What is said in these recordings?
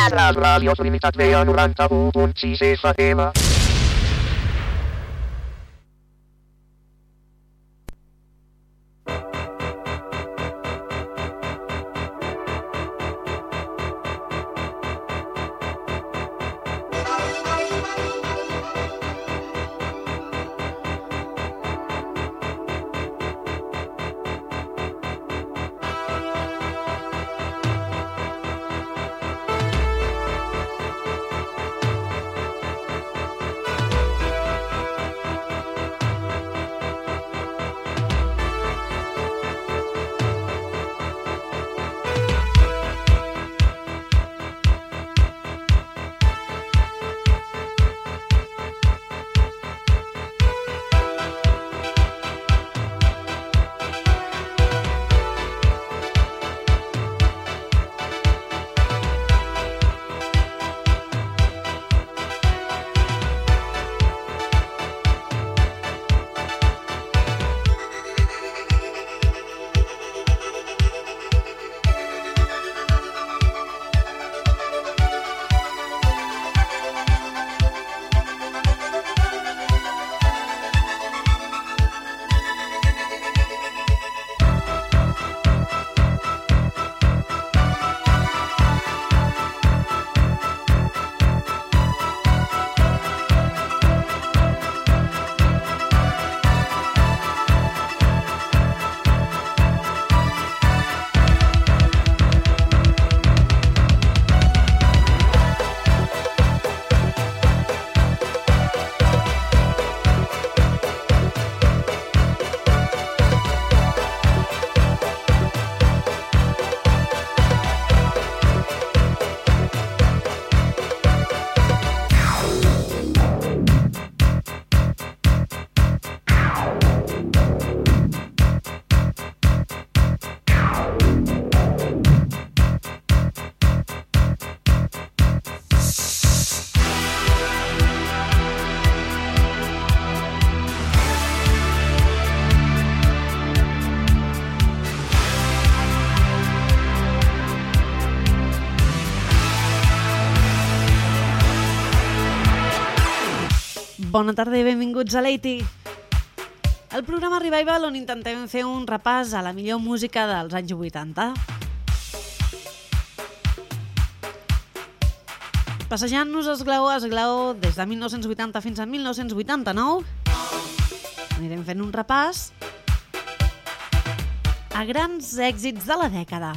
Les ràdios Limitat veia 91.6 FM. Bona tarda i benvinguts a l'Eiti, el programa Revival on intentem fer un repàs a la millor música dels anys 80. Passejant-nos esglaó a esglaó des de 1980 fins a 1989, anirem fent un repàs a grans èxits de la dècada.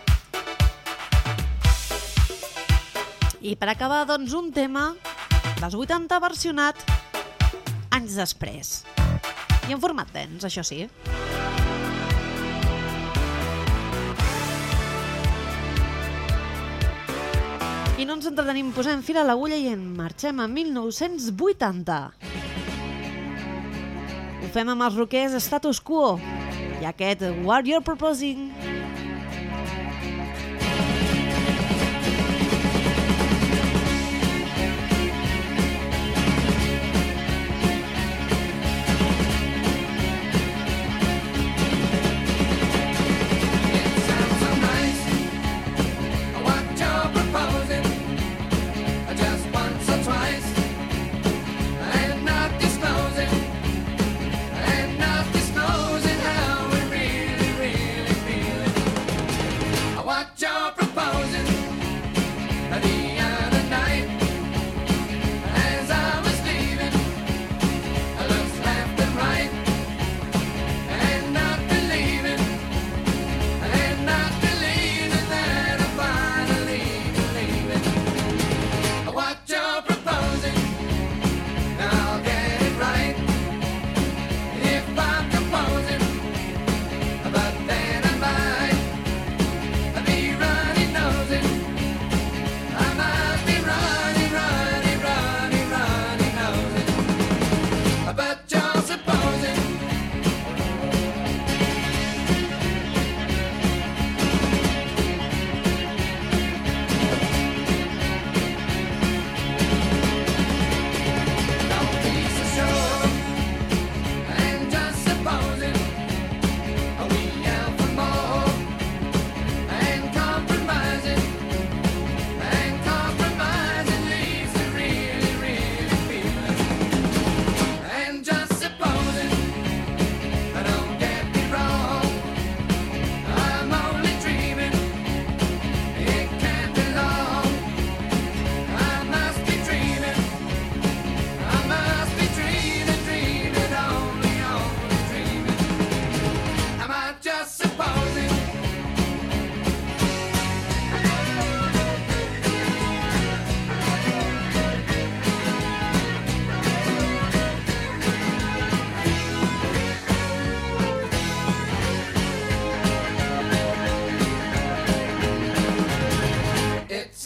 I per acabar, doncs, un tema dels 80 versionat anys després. I en format dance, això sí. I no ens entretenim, posem fil a l'agulla i en marxem a 1980. Ho fem amb els rockers Status Quo i aquest What You're Proposing. Disclosing how we really, really feel it.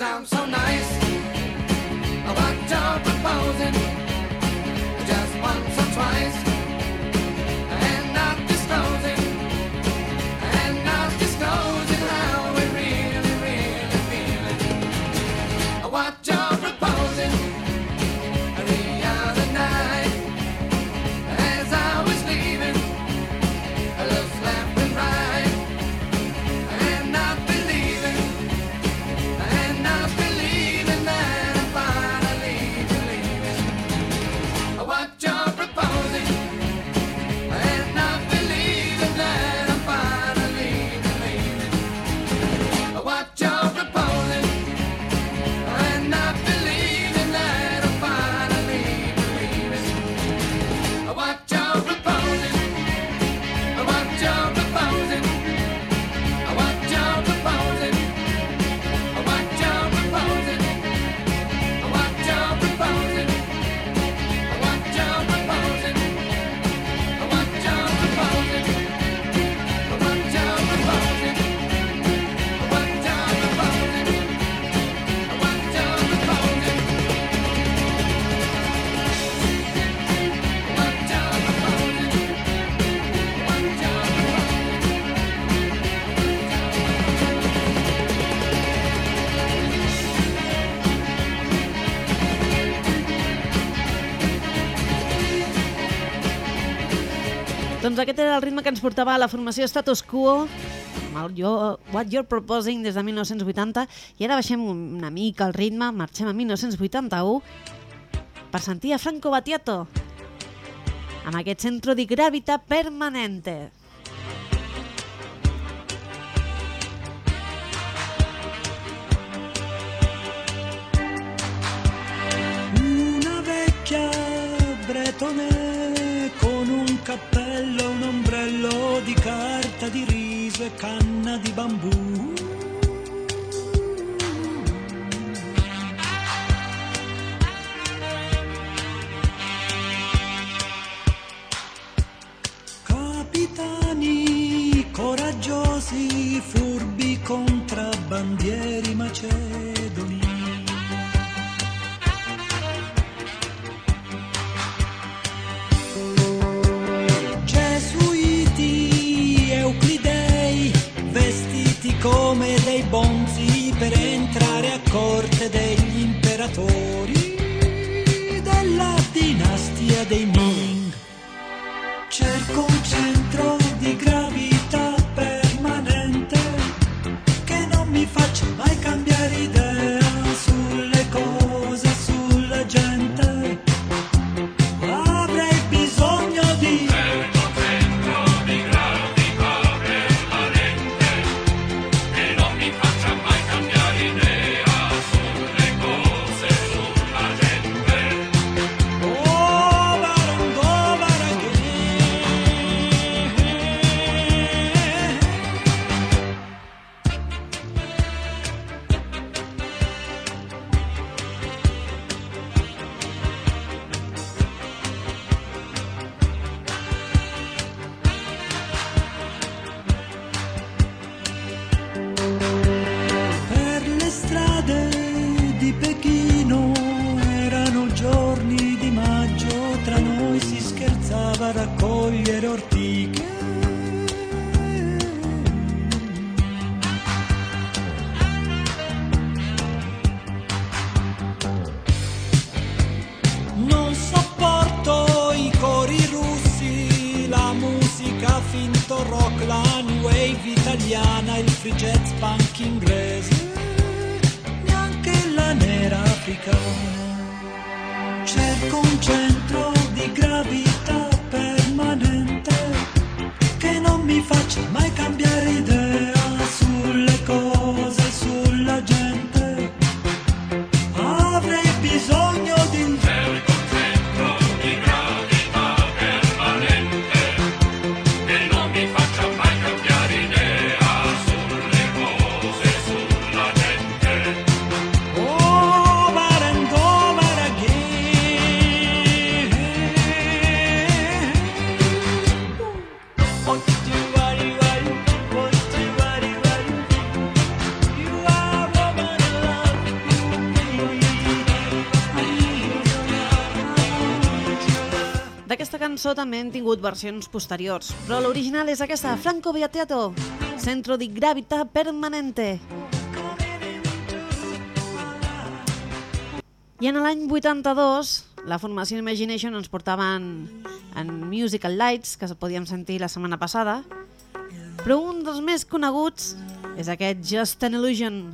sounds so nice. What you're proposing, just once or twice, and not disclosing how we really, really feeling. What you're proposing the other night, as I was leaving, I looked left and right, and not believing that I'm finally believing what you're proposing, and not believing that I'm finally believing what you're proposing, and not believing that I'm finally believing what you're proposing, what you're proposing, what you're proposing, what you're proposing, what you're proposing, what you're proposing, what you're proposing, what you're proposing, what you're proposing, what you're proposing, what you're Doncs aquest era el ritme que ens portava a la formació Status Quo, amb el What You're Proposing des de 1980, i ara baixem una mica el ritme, marxem a 1981 per sentir a Franco Battiato amb aquest Centro di Gravità Permanente. Una vecchia bretone con un cappello, un ombrello di carta di riso e canna di bambù. Capitani coraggiosi, furbi contrabbandieri macedoni. Gesuiti, euclidei, vestiti come dei bonzi per entrare a corte degli imperatori della dinastia dei Ming. Cerco un centro di gravità permanente che non mi faccia mai cambiare idea sulle cose, sulla gente. Avrei bisogno di raccogliere ortiche. Non sopporto i cori russi, la musica finto rock, la new wave italiana, il free jazz punk inglese, neanche la nera africana. Cerco un centro di gravità permanente che non mi faccia mai cambiare idea sulle cose, sulla gente. Avrei bisogno di cerco un centro di gravità permanente che non mi faccia mai cambiare idea sulle cose, sulla gente. Over and over again. What do I want to cançó també han tingut versions posteriors, però l'original és aquesta, Franco Battiato, Centro di Gravità Permanente. I en l'any 82, la formació Imagination ens portaven en Musical Lights, que podíem sentir la setmana passada, però un dels més coneguts és aquest Just an Illusion.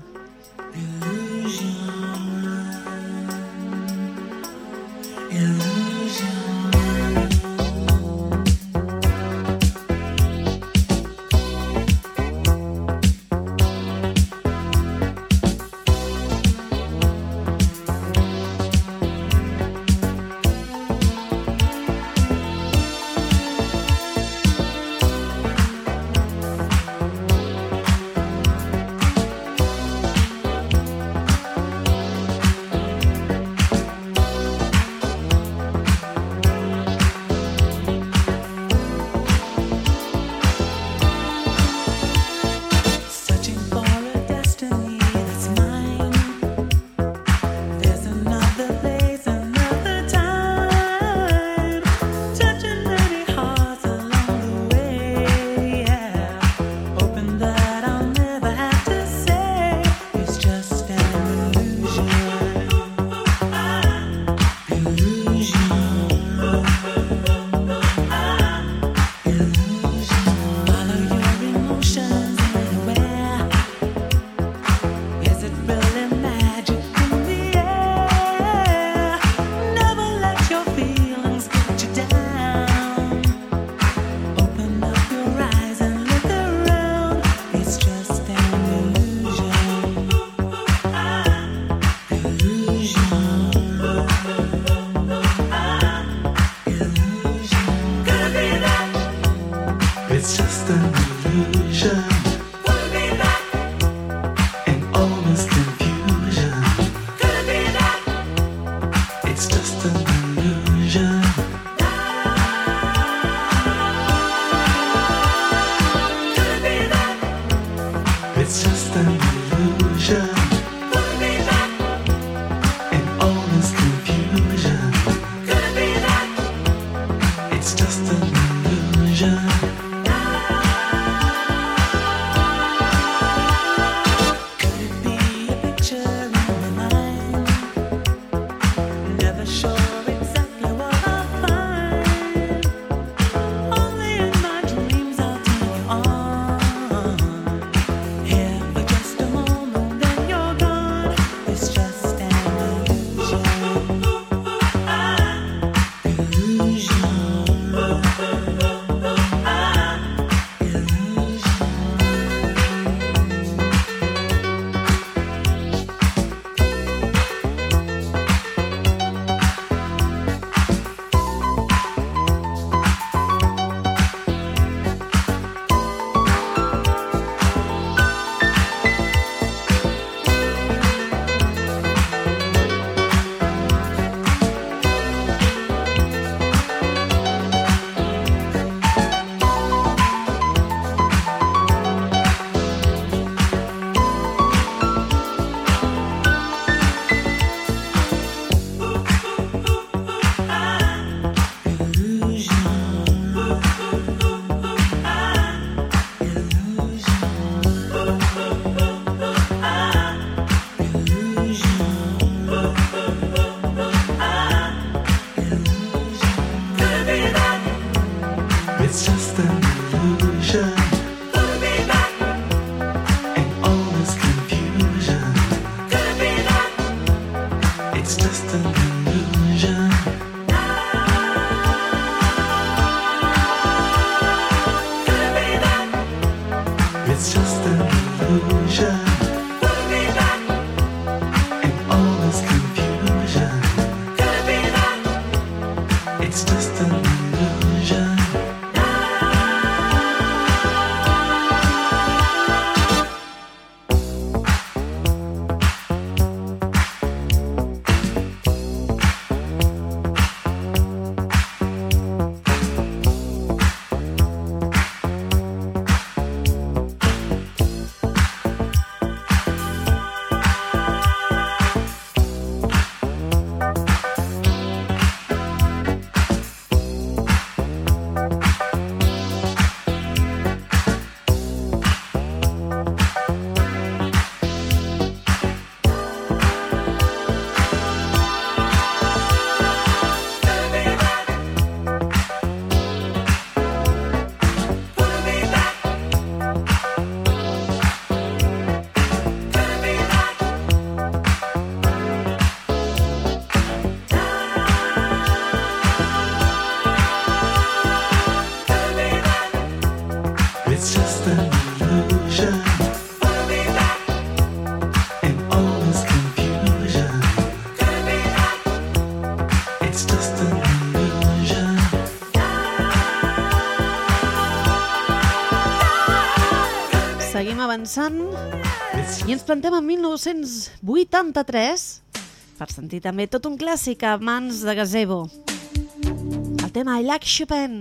comencen i ens plantem en 1983 per sentir també tot un clàssic a mans de Gazebo. El tema I Like Chopin.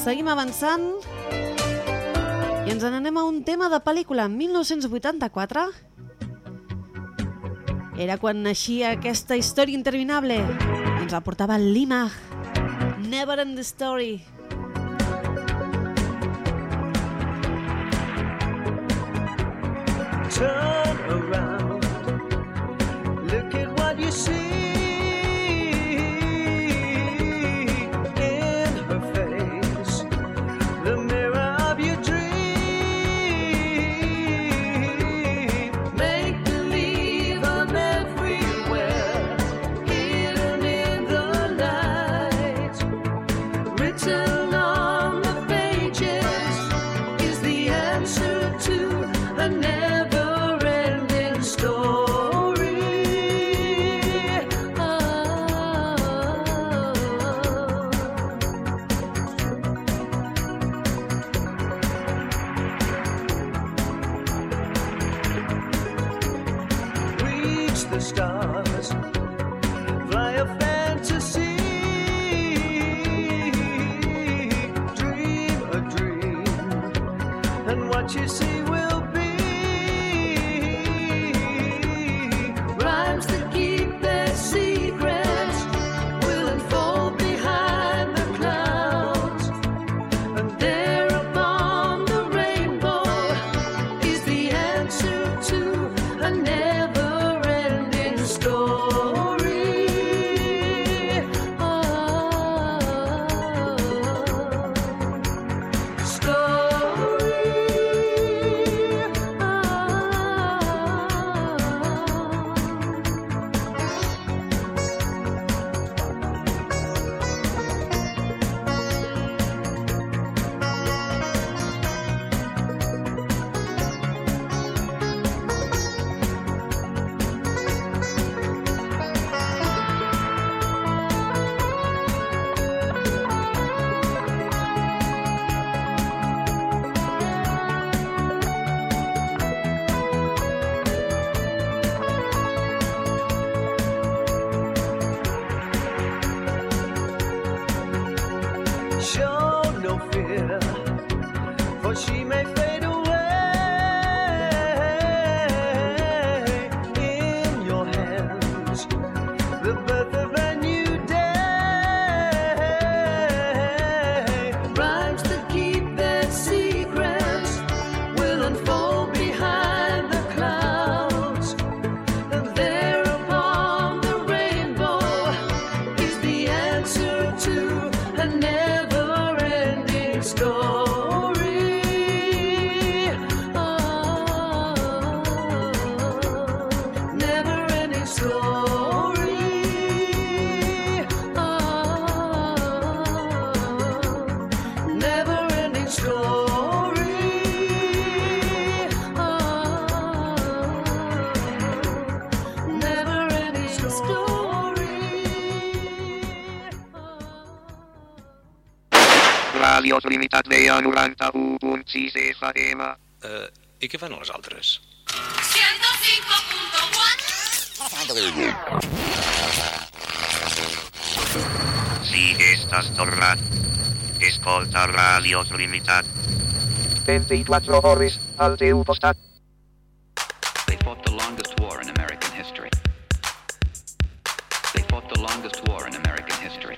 Seguim avançant i ens n'anem a un tema de pel·lícula. 1984 era quan naixia aquesta història interminable i ens la portava Lima. Never End the Story. Turn around, look at what you see. In her face, the mirror of your dream. Make believe I'm everywhere, hidden in the night. Written on the pages is the answer to a never-ending story. Reach the stars, fly a fantasy, dream a dream, and what you see will be rhymes that keep their secrets will unfold behind the clouds, and there upon the rainbow is the answer to a never-ending story. Show no fear, for she may fade away. In your hands, the birth of a new day. Rhymes that keep their secrets will unfold behind the clouds, and there upon the rainbow is the answer to a never-ending story. Never-ending story. Never-ending story. Never-ending story. Radio Trinitat Vella 91.6 FM. I què fan les altres? 105.1. Si estàs tornat, escolta Radio Trinitat. 24 hores al teu costat. They fought the longest war in American history. They fought the longest war in American history.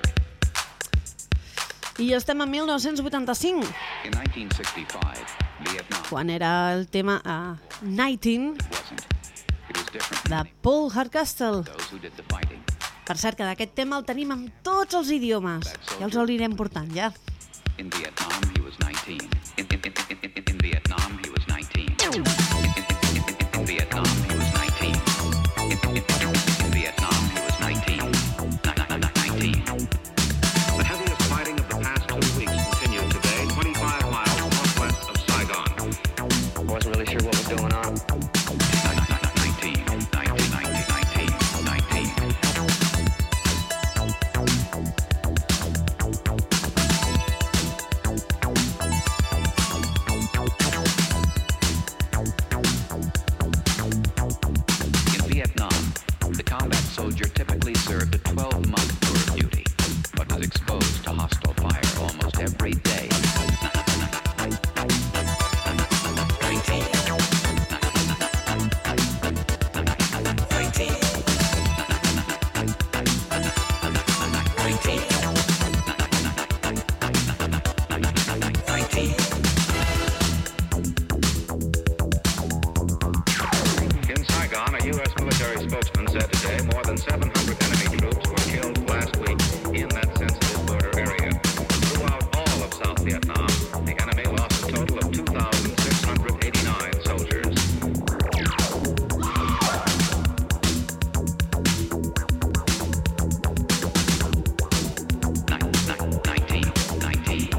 I estem en 1985, In 1965, Vietnam quan era el tema 19 wasn't. It was different de Paul Hardcastle. those who did the fighting. Per cert, que d'aquest tema el tenim en tots els idiomes. Ja els anirem portant, ja. In Vietnam, he was 19. In Vietnam, he was 19. In Vietnam, he was 19. In Vietnam, he was 19. 19. The heaviest fighting of the past 2 weeks continued today, 25 miles northwest of Saigon. I wasn't really sure what was going on. 19. 19. The enemy lost a total of 2,689 soldiers. 19.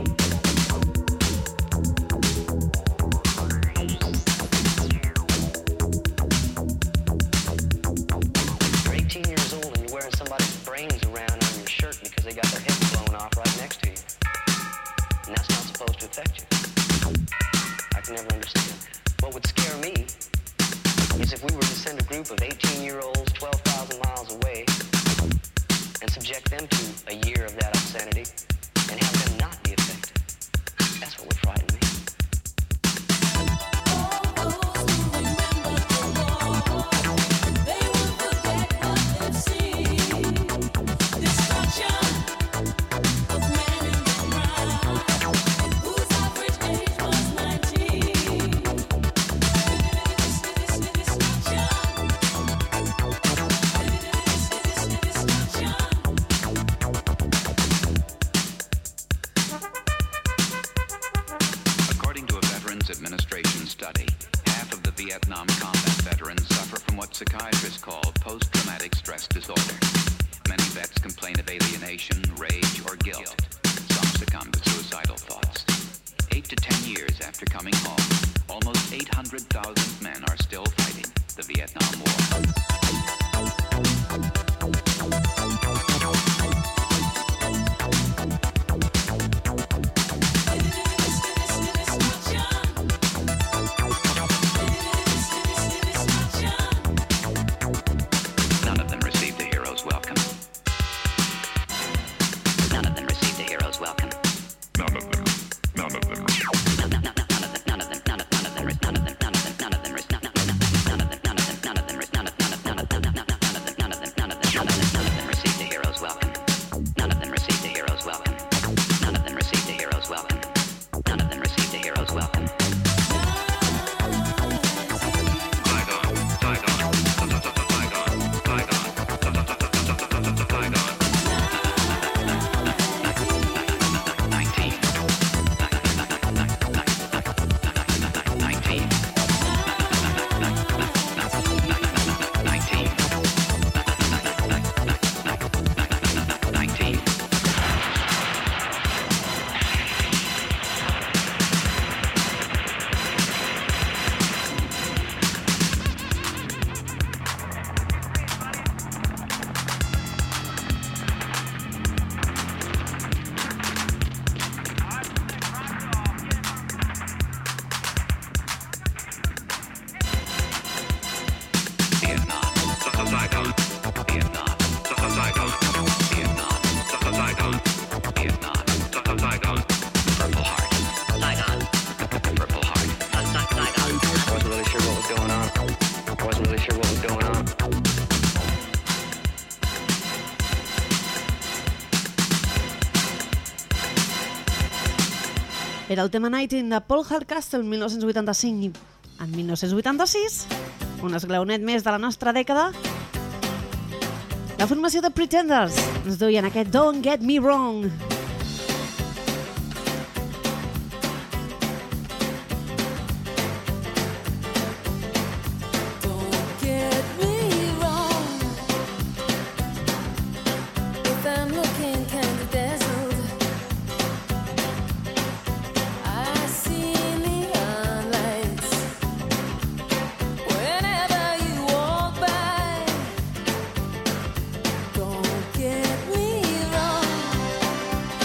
You're 18 years old and you're wearing somebody's brains around on your shirt because they got their head blown off right next to you. And that's not supposed to affect you. I can never understand that. What would scare me is if we were to send a group of 18-year-olds 12,000 miles away and subject them to a year of that obscenity and have them not be affected. That's what would frighten me. According to a Veterans Administration study, half of the Vietnam combat veterans suffer from what psychiatrists call post-traumatic stress disorder. Many vets complain of alienation, rage, or guilt. Some succumb to suicidal thoughts. 8 to 10 years after coming home, almost 800,000 men are still fighting the Vietnam War. None of them received a hero's welcome. None of them received a hero's welcome. None of them. None of them received a hero's welcome. None of them received a hero's welcome. None of them received a hero's welcome. None of them received a hero's welcome. Saigon, Saigon, Saigon, Saigon, Saigon. 19. Vietnam, Saigon, Vietnam, Saigon, Vietnam, Saigon, Vietnam. Saigon. Purple Heart. Saigon. Purple Heart. Saigon. I wasn't really sure what was going on. I wasn't really sure what was going on. Era el tema Nighting de Paul Hardcastle, 1985 i en 1986, un esglaonet més de la nostra dècada, la formació de Pretenders ens duien aquest Don't Get Me Wrong. Don't get me wrong. If I'm looking kind of dazzled, I see neon lights whenever you walk by. Don't get me wrong.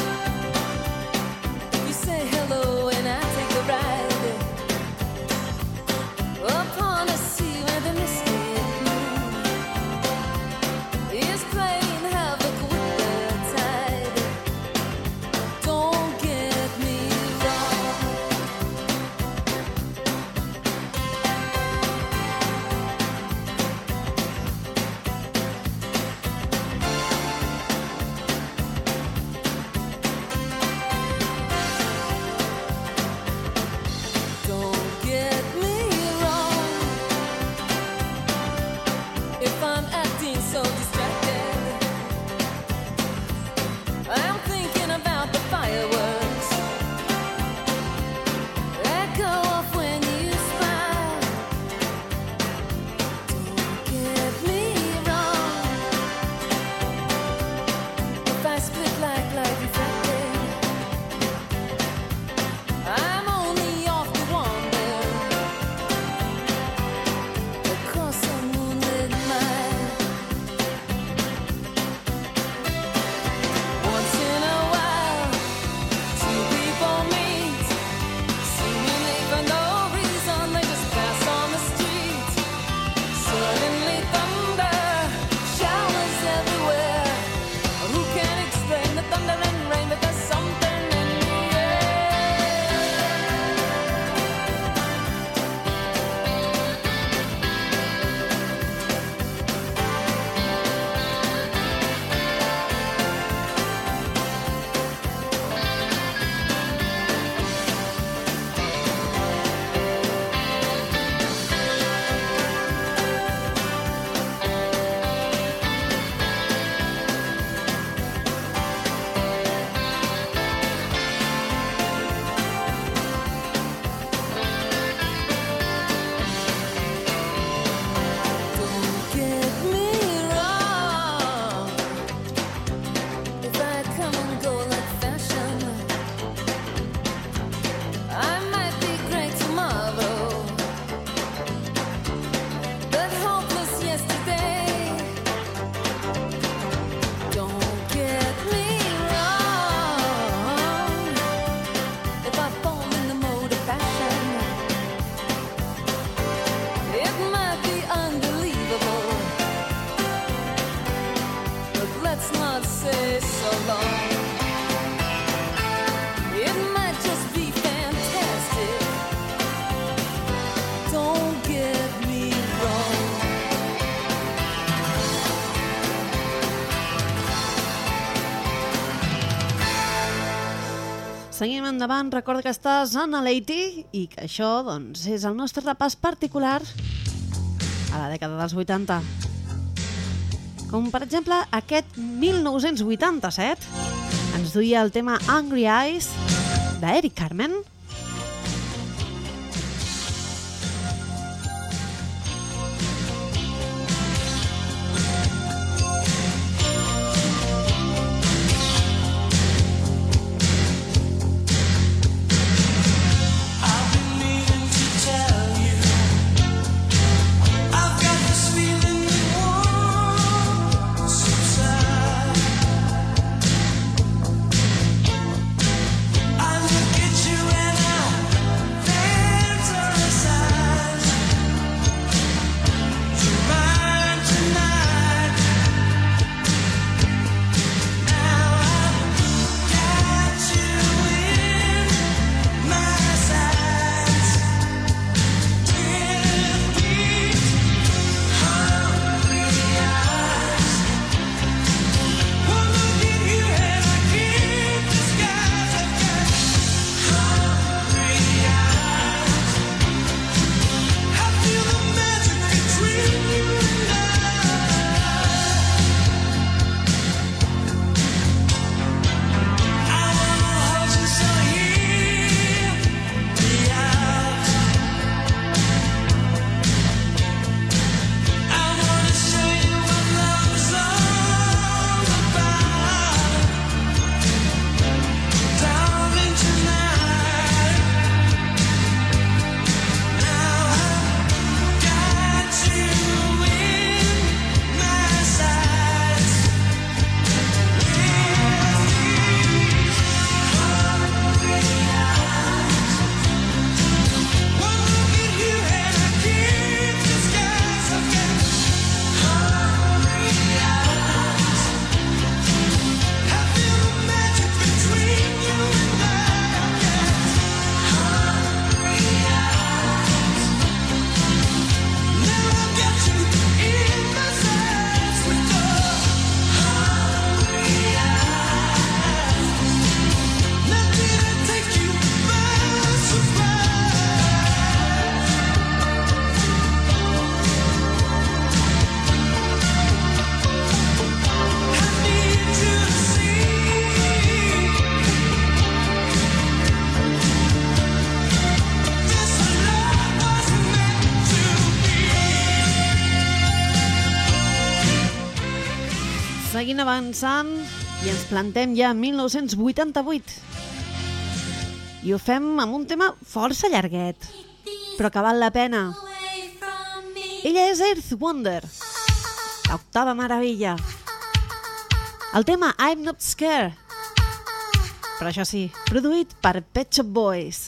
Seguim endavant, recorda que estàs en l'A80 i que això doncs, és el nostre repàs particular a la dècada dels 80. Com per exemple aquest 1987 ens duia el tema Angry Eyes d'Eric Carmen. Seguint avançant i ens plantem ja en 1988. I ho fem amb un tema força llarguet, però que val la pena. Ella és Earth Wonder, l'octava meravella. El tema I'm Not Scared, però això sí, produït per Pet Shop Boys.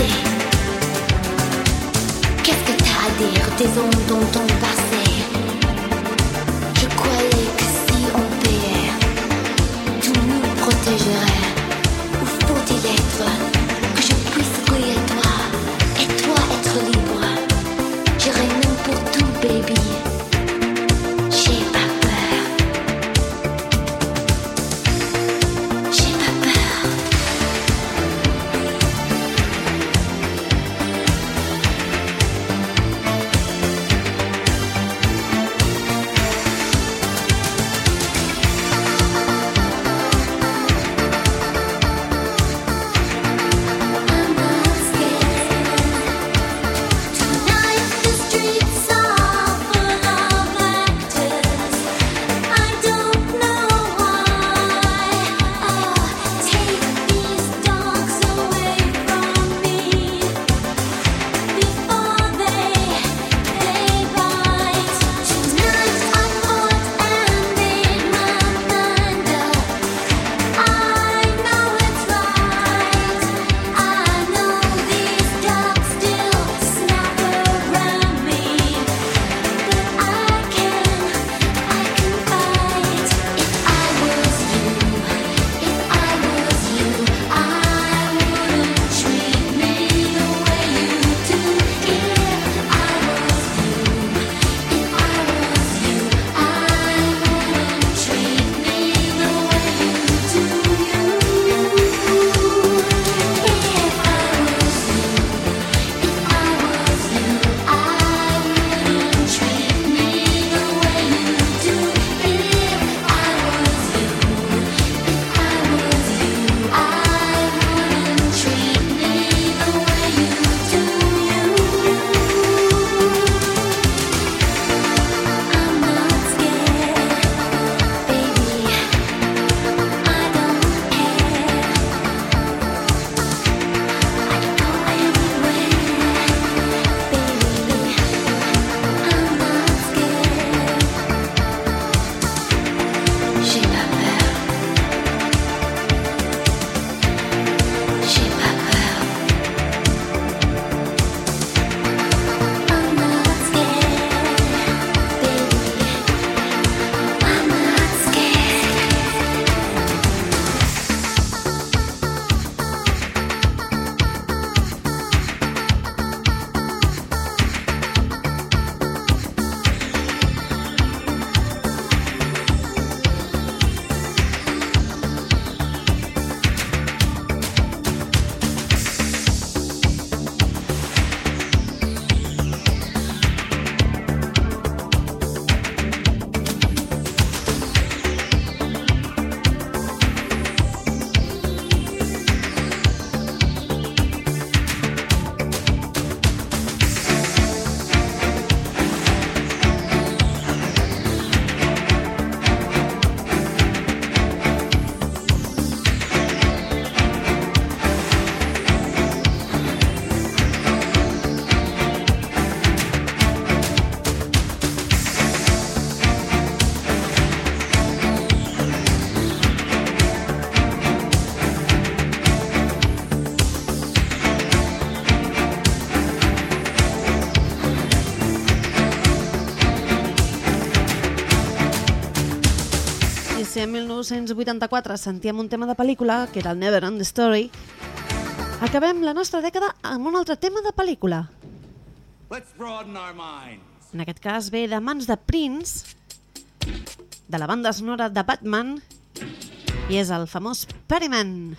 passé. Qu'est-ce que t'as à dire des ondes dont on passait? Je croyais que si on payait, tout nous protégerait. Où faut-il être que je puisse briller toi et toi être libre? J'irai n'importe où, baby. J'ai pas peur. J'ai pas peur. Si en 1984 sentíem un tema de pel·lícula, que era el Never End Story, acabem la nostra dècada amb un altre tema de pel·lícula. Let's broaden our minds. En aquest cas ve de mans de Prince, de la banda sonora de Batman, i és el famós Perryman.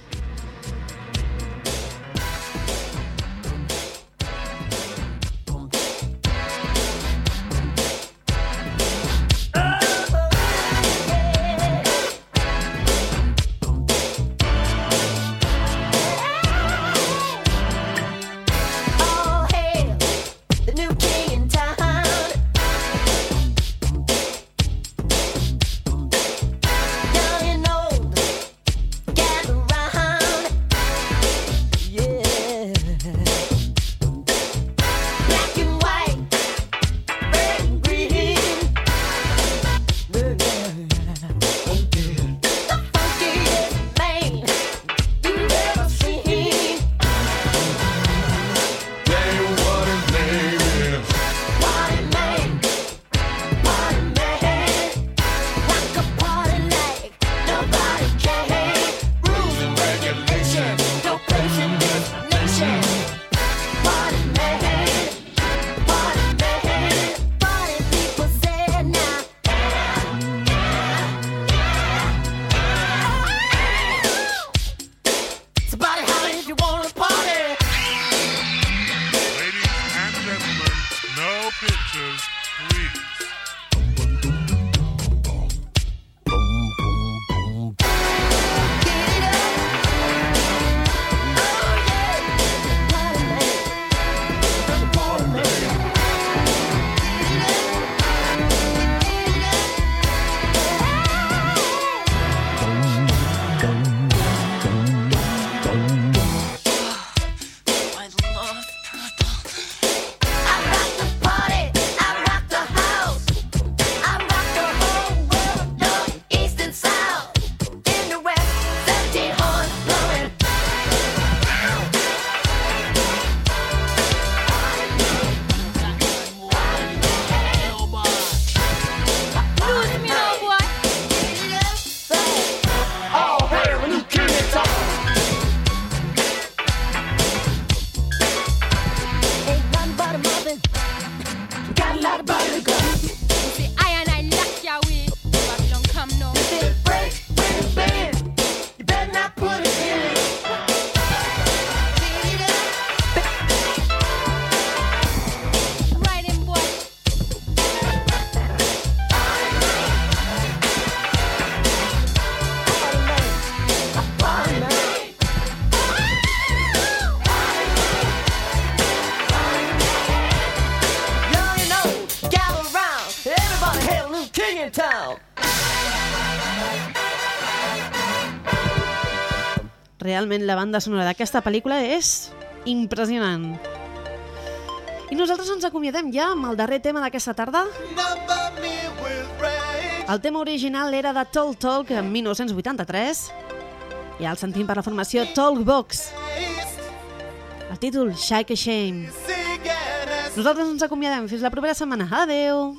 Young and old, gather round. Realment la banda sonora d'aquesta pel·lícula és impressionant. I nosaltres ens acomiadem ja amb el darrer tema d'aquesta tarda. El tema original era de Talk Talk en 1983. Ja el sentim per la formació Talkbox. El títol, Shake a Shame. Nosaltres ens acomiadem. Fins la propera setmana. Adeu!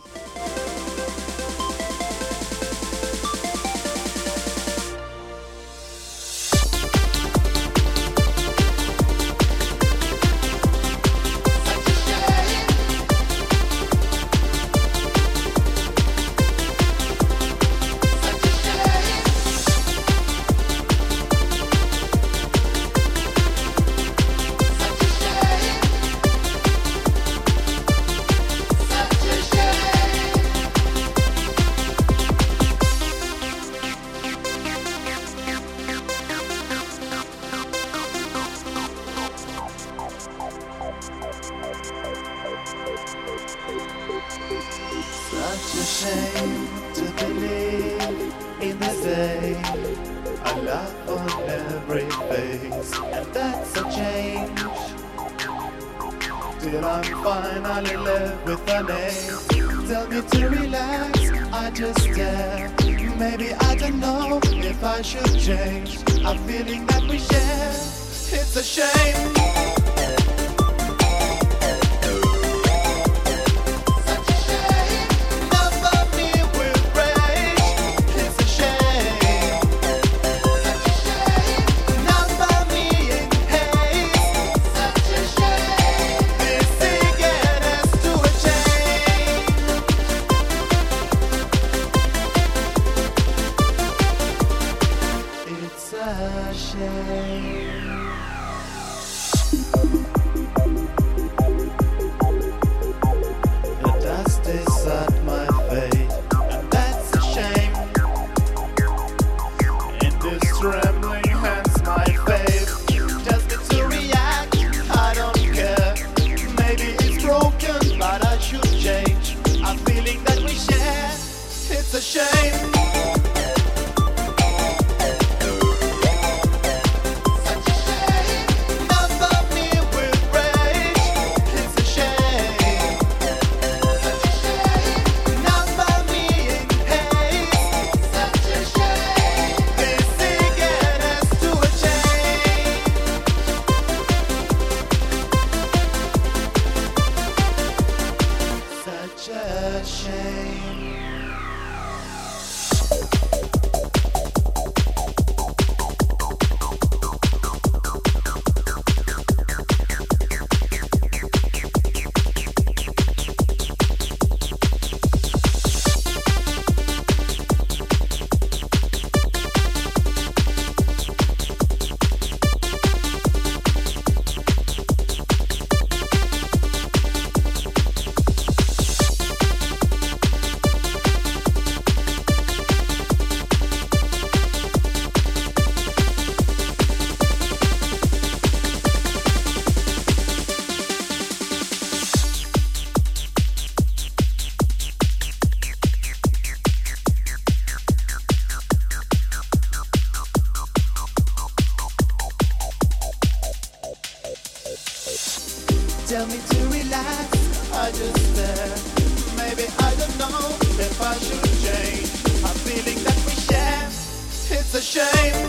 Tell me to relax, I just stare. Maybe I don't know if I should change. I'm feeling that we share, it's a shame.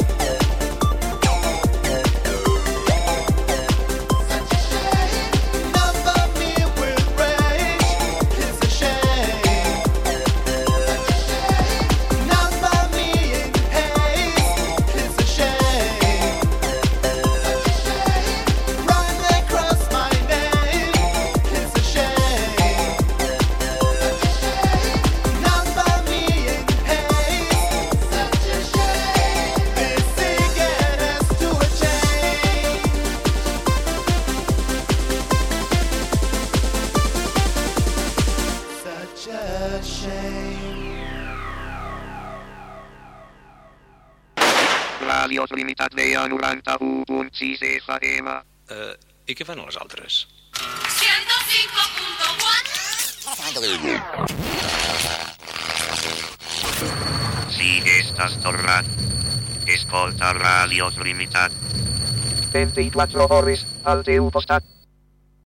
Radio Trinitat Vella 91.6 FM. I què fan els altres? 105.4 Sí, estàs tornat. Escolta Ràdios Limitat. 24 hores al teu costat.